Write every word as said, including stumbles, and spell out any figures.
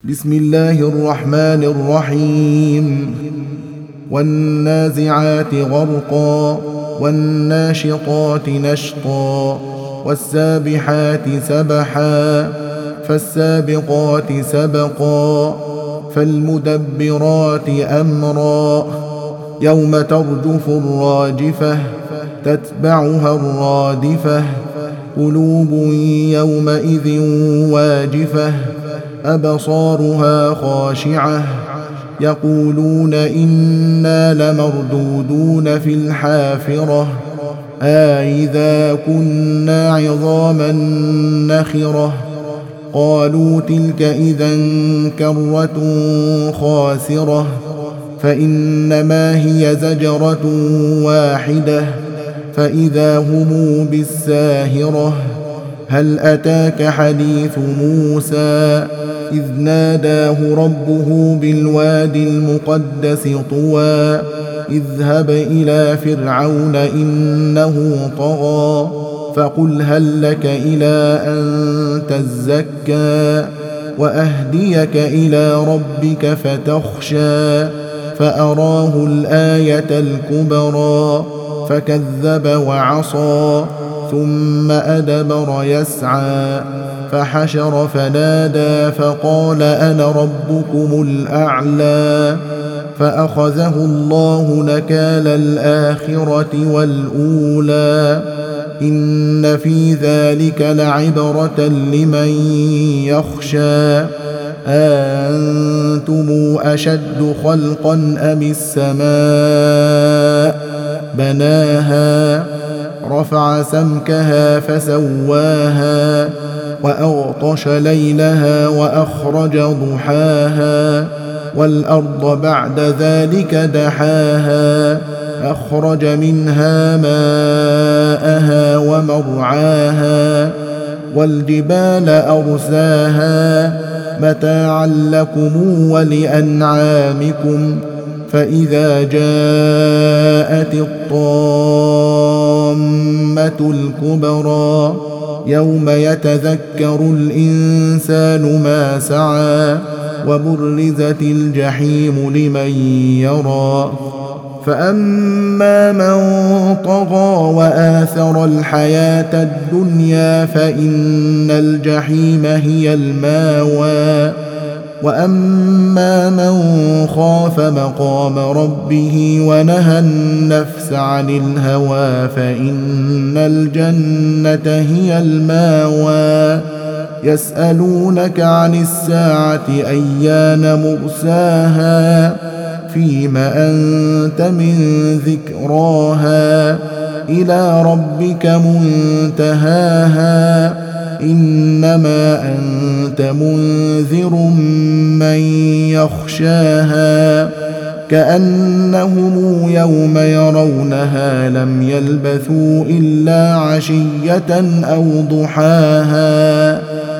بسم الله الرحمن الرحيم والنازعات غرقا والناشطات نشطا والسابحات سبحا فالسابقات سبقا فالمدبرات أمرا يوم ترجف الراجفة تتبعها الرادفة قلوب يومئذ واجفة أبصارها خاشعة يقولون إنا لمردودون في الحافرة أإذا كنا عظاما نخرة قالوا تلك إذا كرة خاسرة فإنما هي زجرة واحدة فإذا هم بالساهرة هل أتاك حديث موسى إذ ناداه ربه بالوادي المقدس طوى اذهب إلى فرعون إنه طغى فقل هل لك إلى أن تزكى وأهديك إلى ربك فتخشى فأراه الآية الكبرى فكذب وعصى ثم أدبر يسعى فحشر فنادى فقال أنا ربكم الأعلى فأخذه الله نكال الآخرة والأولى إن في ذلك لعبرة لمن يخشى أأنتم أشد خلقا أم السماء بناها رفع سمكها فسواها وأغطش ليلها وأخرج ضحاها والأرض بعد ذلك دحاها أخرج منها ماءها ومرعاها والجبال أرساها متاعا لكم ولأنعامكم فإذا جاءت الطامة الكبرى يوم يتذكر الإنسان ما سعى وبرزت الجحيم لمن يرى فأما من طغى وآثر الحياة الدنيا فإن الجحيم هي الماوى وأما من خاف مقام ربه ونهى النفس عن الهوى فإن الجنة هي الماوى يسألونك عن الساعة أيان مرساها فيم أنت من ذكراها إلى ربك منتهاها إنما أنت منذر من يخشاها كأنهم يوم يرونها لم يلبثوا إلا عشية أو ضحاها